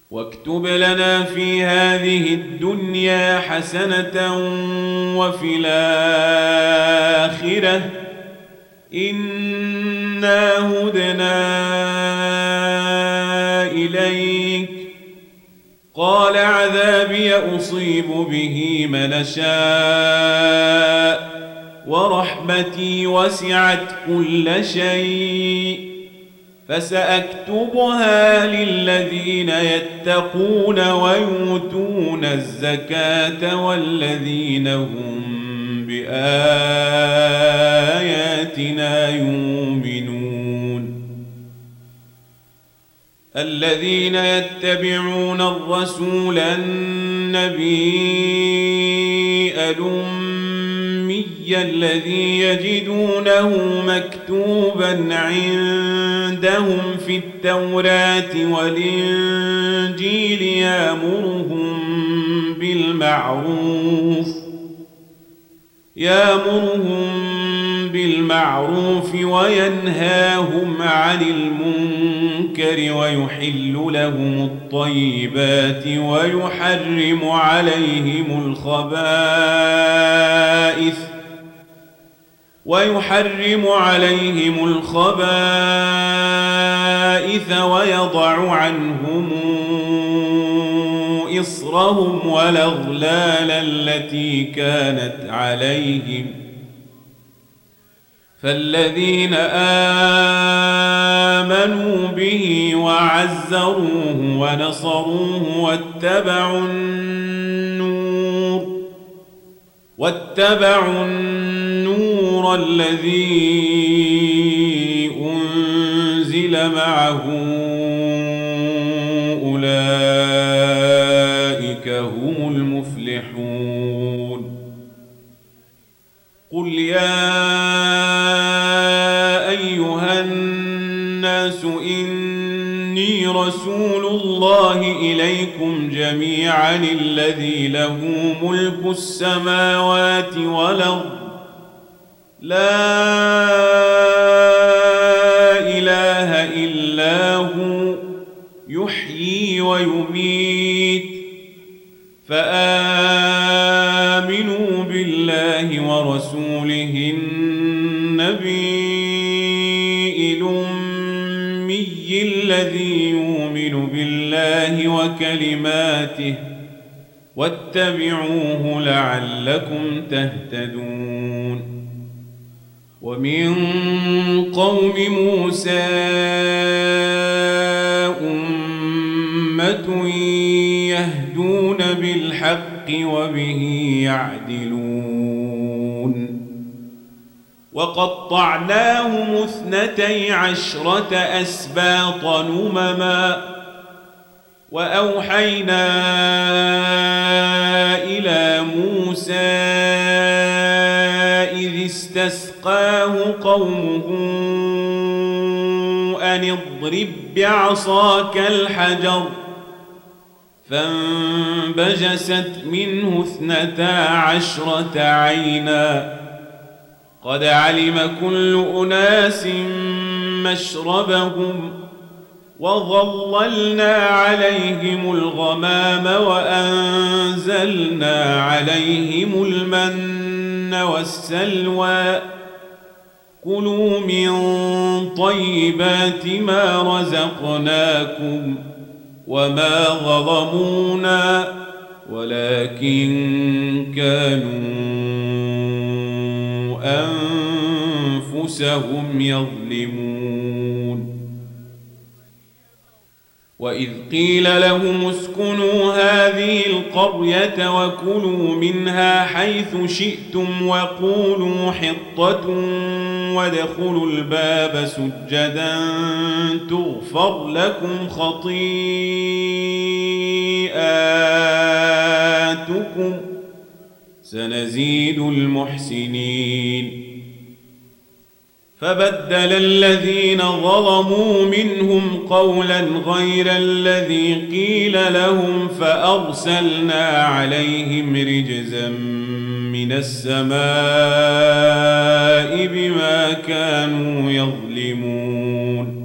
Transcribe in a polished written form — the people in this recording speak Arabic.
واكتب لنا في هذه الدنيا حسنة وفي الآخرة إنا هدنا إليك. قال عذابي أصيب به من شاء ورحمتي وسعت كل شيء فسأكتبها للذين يتقون ويؤتون الزكاة والذين هم بآياتنا يؤمنون. الذين يتبعون الرسول النبي الأمي الذي يجدونه مكتوبا عندهم في التوراة والإنجيل يأمرهم بالمعروف وينهاهم عن المنكر ويحل لهم الطيبات ويحرم عليهم الخبائث ويضع عنهم إصرهم والأغلال التي كانت عليهم. فالذين آمنوا به وعزروه ونصروه واتبعوا النور الذي أنزل معه أولئك هم المفلحون. قل يا أيها الناس إني رسول الله إليكم جميعا الذي له ملك السماوات والأرض لا إله إلا هو يحيي ويميت فآمنوا بالله ورسوله النبي الأمي الذي يؤمن بالله وكلماته واتبعوه لعلكم تهتدون. ومن قوم موسى أمة يهدون بالحق وبه يعدلون. وقطعناهم 12 أسباط أمما وأوحينا إلى موسى إذ استسقاه قومه أن اضرب بعصاك الحجر فانبجست منه 12 عينا قد علم كل أناس مشربهم وظللنا عليهم الغمام وأنزلنا عليهم المن والسلوى كلوا من طيبات ما رزقناكم وما ظلمونا ولكن كانوا أنفسهم يظلمون. وإذ قيل لهم اسكنوا هذه القرية وكلوا منها حيث شئتم وقولوا حطة وادخلوا الباب سجدا تغفر لكم خطيئاتكم سنزيد المحسنين. فبدل الذين ظلموا منهم قولا غير الذي قيل لهم فأرسلنا عليهم رجزا من السماء بما كانوا يظلمون.